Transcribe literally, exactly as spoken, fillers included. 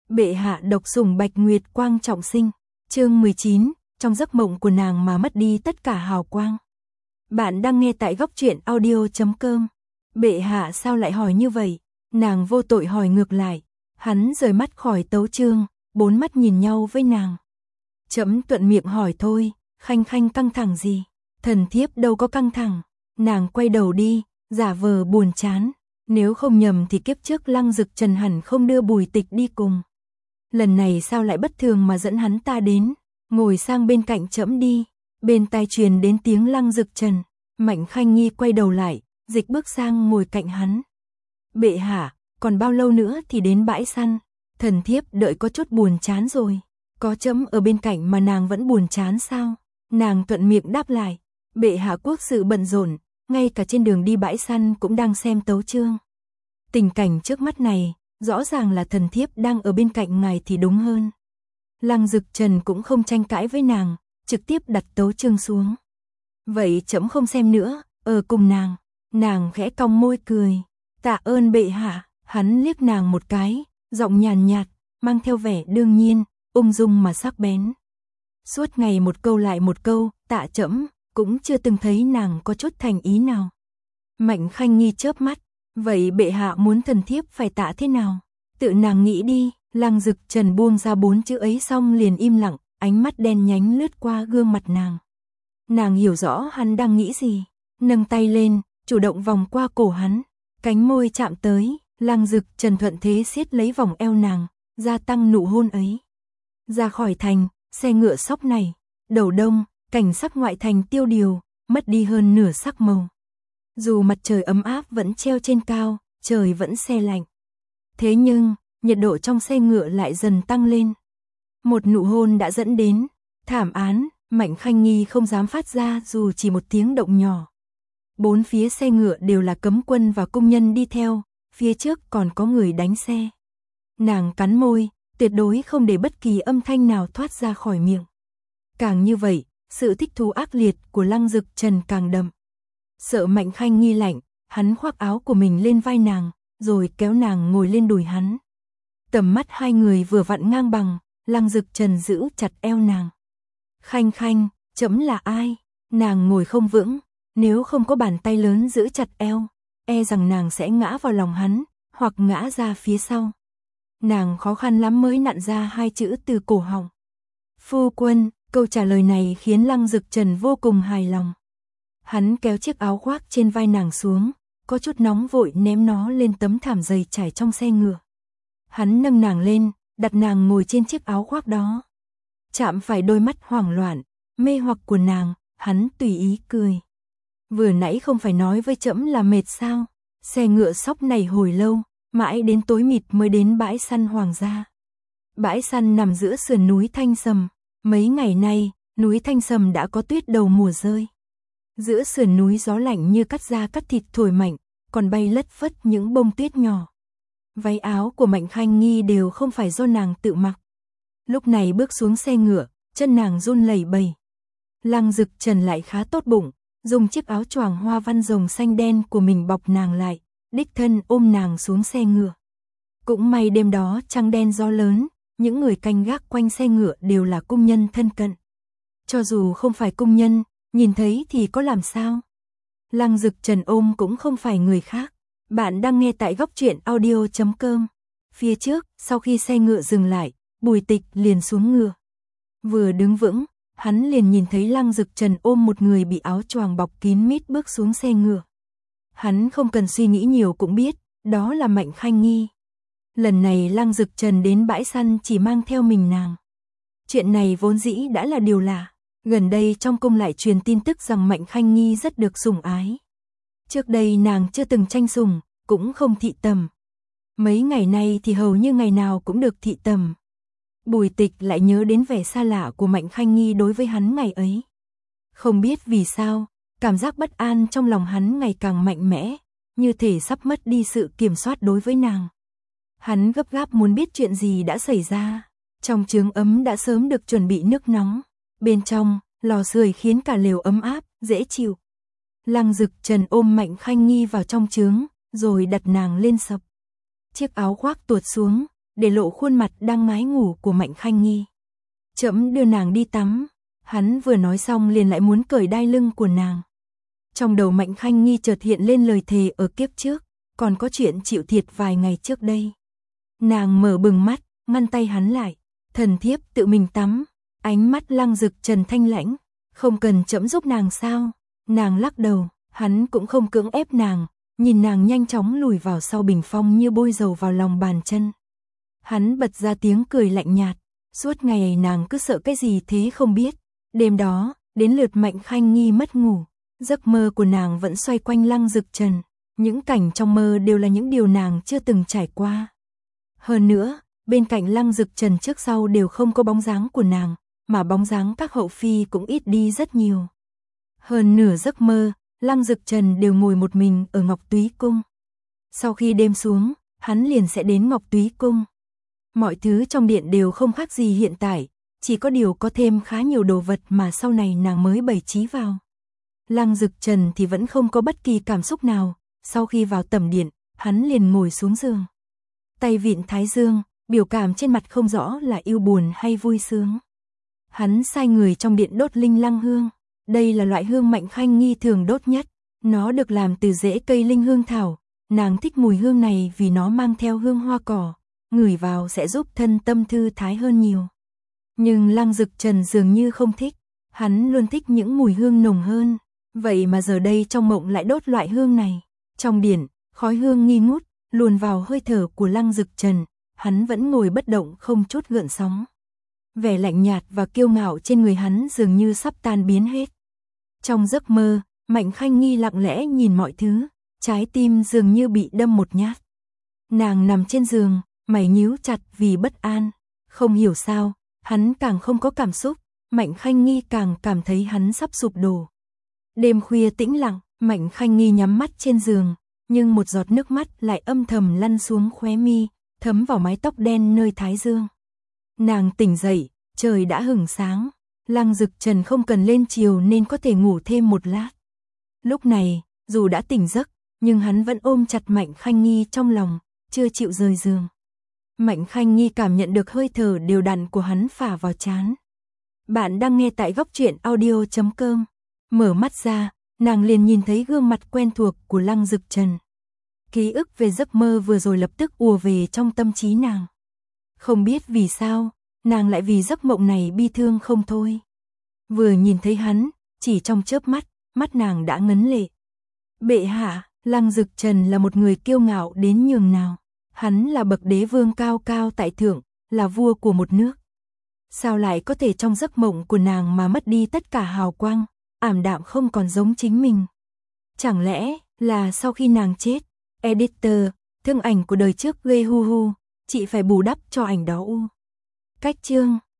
Bệ hạ độc sủng Bạch Nguyệt Quang trọng sinh. Chương mười chín, trong giấc mộng của nàng mà mất đi tất cả hào quang. Bạn đang nghe tại góc truyện audio chấm com. Bệ hạ sao lại hỏi như vậy? Nàng vô tội hỏi ngược lại. Hắn rời mắt khỏi tấu chương, bốn mắt nhìn nhau với nàng. Trẫm thuận miệng hỏi thôi, Khanh Khanh căng thẳng gì? Thần thiếp đâu có căng thẳng. Nàng quay đầu đi, giả vờ buồn chán. Nếu không nhầm thì kiếp trước Lăng Dực Trần hẳn không đưa Bùi Tịch đi cùng. Lần này sao lại bất thường mà dẫn hắn ta đến? Ngồi sang bên cạnh trẫm đi. Bên tai truyền đến tiếng Lăng Dực Trần. Mạnh Khanh Nhi quay đầu lại, dịch bước sang ngồi cạnh hắn. Bệ hạ, còn bao lâu nữa thì đến bãi săn? Thần thiếp đợi có chút buồn chán rồi. Có trẫm ở bên cạnh mà nàng vẫn buồn chán sao? Nàng thuận miệng đáp lại. Bệ hạ quốc sự bận rộn, ngay cả trên đường đi bãi săn cũng đang xem tấu chương. Tình cảnh trước mắt này, rõ ràng là thần thiếp đang ở bên cạnh ngài thì đúng hơn. Lăng Dực Trần cũng không tranh cãi với nàng, trực tiếp đặt tấu chương xuống. Vậy trẫm không xem nữa, ở cùng nàng. Nàng khẽ cong môi cười. Tạ ơn bệ hạ. Hắn liếc nàng một cái, giọng nhàn nhạt, mang theo vẻ đương nhiên, ung dung mà sắc bén. Suốt ngày một câu lại một câu, tạ trẫm, cũng chưa từng thấy nàng có chút thành ý nào. Mạnh Khanh Nhi chớp mắt, vậy bệ hạ muốn thần thiếp phải tạ thế nào? Tự nàng nghĩ đi. Lăng Dực Trần buông ra bốn chữ ấy xong liền im lặng, ánh mắt đen nhánh lướt qua gương mặt nàng. Nàng hiểu rõ hắn đang nghĩ gì, nâng tay lên, chủ động vòng qua cổ hắn, cánh môi chạm tới, Lăng Dực Trần thuận thế siết lấy vòng eo nàng, gia tăng nụ hôn ấy. Ra khỏi thành, xe ngựa sóc này, đầu đông, cảnh sắc ngoại thành tiêu điều, mất đi hơn nửa sắc màu. Dù mặt trời ấm áp vẫn treo trên cao, trời vẫn se lạnh. Thế nhưng, nhiệt độ trong xe ngựa lại dần tăng lên. Một nụ hôn đã dẫn đến thảm án, Mạnh Khanh Nhi không dám phát ra dù chỉ một tiếng động nhỏ. Bốn phía xe ngựa đều là cấm quân và công nhân đi theo, phía trước còn có người đánh xe. Nàng cắn môi, tuyệt đối không để bất kỳ âm thanh nào thoát ra khỏi miệng. Càng như vậy, sự thích thú ác liệt của Lăng Dực Trần càng đậm. Sợ Mạnh Khanh Nhi lạnh, hắn khoác áo của mình lên vai nàng, rồi kéo nàng ngồi lên đùi hắn. Tầm mắt hai người vừa vặn ngang bằng, Lăng Dực Trần giữ chặt eo nàng. Khanh Khanh, trẫm là ai? Nàng ngồi không vững, nếu không có bàn tay lớn giữ chặt eo, e rằng nàng sẽ ngã vào lòng hắn, hoặc ngã ra phía sau. Nàng khó khăn lắm mới nặn ra hai chữ từ cổ họng. Phu quân, câu trả lời này khiến Lăng Dực Trần vô cùng hài lòng. Hắn kéo chiếc áo khoác trên vai nàng xuống, có chút nóng vội ném nó lên tấm thảm dày trải trong xe ngựa. Hắn nâng nàng lên, đặt nàng ngồi trên chiếc áo khoác đó. Chạm phải đôi mắt hoảng loạn, mê hoặc của nàng, hắn tùy ý cười. Vừa nãy không phải nói với trẫm là mệt sao? Xe ngựa sóc này hồi lâu, mãi đến tối mịt mới đến bãi săn hoàng gia. Bãi săn nằm giữa sườn núi Thanh Sầm. Mấy ngày nay, núi Thanh Sầm đã có tuyết đầu mùa rơi. Giữa sườn núi gió lạnh như cắt da cắt thịt thổi mạnh, còn bay lất phất những bông tuyết nhỏ. Váy áo của Mạnh Khanh Nhi đều không phải do nàng tự mặc. Lúc này bước xuống xe ngựa, chân nàng run lẩy bẩy. Lăng Dực Trần lại khá tốt bụng, dùng chiếc áo choàng hoa văn rồng xanh đen của mình bọc nàng lại, đích thân ôm nàng xuống xe ngựa. Cũng may đêm đó trăng đen gió lớn, những người canh gác quanh xe ngựa đều là cung nhân thân cận. Cho dù không phải cung nhân, nhìn thấy thì có làm sao? Lăng Dực Trần ôm cũng không phải người khác. Bạn đang nghe tại góc truyện audio chấm com. Phía trước, sau khi xe ngựa dừng lại, Bùi Tịch liền xuống ngựa. Vừa đứng vững, hắn liền nhìn thấy Lăng Dực Trần ôm một người bị áo choàng bọc kín mít bước xuống xe ngựa. Hắn không cần suy nghĩ nhiều cũng biết, đó là Mạnh Khanh Nhi. Lần này Lăng Dực Trần đến bãi săn chỉ mang theo mình nàng. Chuyện này vốn dĩ đã là điều lạ. Gần đây trong cung lại truyền tin tức rằng Mạnh Khanh Nhi rất được sủng ái. Trước đây nàng chưa từng tranh sủng, cũng không thị tầm. Mấy ngày nay thì hầu như ngày nào cũng được thị tầm. Bùi Tịch lại nhớ đến vẻ xa lạ của Mạnh Khanh Nhi đối với hắn ngày ấy. Không biết vì sao, cảm giác bất an trong lòng hắn ngày càng mạnh mẽ, như thể sắp mất đi sự kiểm soát đối với nàng. Hắn gấp gáp muốn biết chuyện gì đã xảy ra. Trong chướng ấm đã sớm được chuẩn bị nước nóng. Bên trong, lò sưởi khiến cả lều ấm áp, dễ chịu. Lăng Dực Trần ôm Mạnh Khanh Nhi vào trong chướng, rồi đặt nàng lên sập. Chiếc áo khoác tuột xuống, để lộ khuôn mặt đang mái ngủ của Mạnh Khanh Nghi. Trẫm đưa nàng đi tắm. Hắn vừa nói xong liền lại muốn cởi đai lưng của nàng. Trong đầu Mạnh Khanh Nghi chợt hiện lên lời thề ở kiếp trước, còn có chuyện chịu thiệt vài ngày trước đây. Nàng mở bừng mắt, ngăn tay hắn lại. Thần thiếp tự mình tắm. Ánh mắt Lăng Dực Trần thanh lãnh. Không cần trẫm giúp nàng sao? Nàng lắc đầu, hắn cũng không cưỡng ép nàng, nhìn nàng nhanh chóng lùi vào sau bình phong như bôi dầu vào lòng bàn chân. Hắn bật ra tiếng cười lạnh nhạt, suốt ngày nàng cứ sợ cái gì thế không biết. Đêm đó, đến lượt Mạnh Khanh Nghi mất ngủ, giấc mơ của nàng vẫn xoay quanh Lăng Dực Trần, những cảnh trong mơ đều là những điều nàng chưa từng trải qua. Hơn nữa, bên cạnh Lăng Dực Trần trước sau đều không có bóng dáng của nàng, mà bóng dáng các hậu phi cũng ít đi rất nhiều. Hơn nửa giấc mơ, Lăng Dực Trần đều ngồi một mình ở Ngọc Túy Cung. Sau khi đêm xuống, hắn liền sẽ đến Ngọc Túy Cung. Mọi thứ trong điện đều không khác gì hiện tại, chỉ có điều có thêm khá nhiều đồ vật mà sau này nàng mới bày trí vào. Lăng Dực Trần thì vẫn không có bất kỳ cảm xúc nào, sau khi vào tẩm điện, hắn liền ngồi xuống giường. Tay vịn thái dương, biểu cảm trên mặt không rõ là yêu buồn hay vui sướng. Hắn sai người trong điện đốt linh lăng hương. Đây là loại hương Mạnh Khanh Nghi thường đốt nhất. Nó được làm từ rễ cây linh hương thảo. Nàng thích mùi hương này vì nó mang theo hương hoa cỏ. Ngửi vào sẽ giúp thân tâm thư thái hơn nhiều. Nhưng Lăng Dực Trần dường như không thích. Hắn luôn thích những mùi hương nồng hơn. Vậy mà giờ đây trong mộng lại đốt loại hương này. Trong điện, khói hương nghi ngút, luồn vào hơi thở của Lăng Dực Trần. Hắn vẫn ngồi bất động không chút gợn sóng. Vẻ lạnh nhạt và kiêu ngạo trên người hắn dường như sắp tan biến hết. Trong giấc mơ, Mạnh Khanh Nghi lặng lẽ nhìn mọi thứ, trái tim dường như bị đâm một nhát. Nàng nằm trên giường, mày nhíu chặt vì bất an. Không hiểu sao, hắn càng không có cảm xúc, Mạnh Khanh Nghi càng cảm thấy hắn sắp sụp đổ. Đêm khuya tĩnh lặng, Mạnh Khanh Nghi nhắm mắt trên giường, nhưng một giọt nước mắt lại âm thầm lăn xuống khóe mi, thấm vào mái tóc đen nơi thái dương. Nàng tỉnh dậy, trời đã hửng sáng, Lăng Dực Trần không cần lên chiều nên có thể ngủ thêm một lát. Lúc này, dù đã tỉnh giấc, nhưng hắn vẫn ôm chặt Mạnh Khanh Nghi trong lòng, chưa chịu rời giường. Mạnh Khanh Nghi cảm nhận được hơi thở đều đặn của hắn phả vào trán. Bạn đang nghe tại góc truyện audio chấm com. Mở mắt ra, nàng liền nhìn thấy gương mặt quen thuộc của Lăng Dực Trần. Ký ức về giấc mơ vừa rồi lập tức ùa về trong tâm trí nàng. Không biết vì sao, nàng lại vì giấc mộng này bi thương không thôi. Vừa nhìn thấy hắn, chỉ trong chớp mắt, mắt nàng đã ngấn lệ. Bệ hạ, Lăng Dực Trần là một người kiêu ngạo đến nhường nào. Hắn là bậc đế vương cao cao tại thượng, là vua của một nước. Sao lại có thể trong giấc mộng của nàng mà mất đi tất cả hào quang, ảm đạm không còn giống chính mình. Chẳng lẽ là sau khi nàng chết, editor, thương ảnh của đời trước ghê hu hu, chị phải bù đắp cho ảnh đó u. Cách chương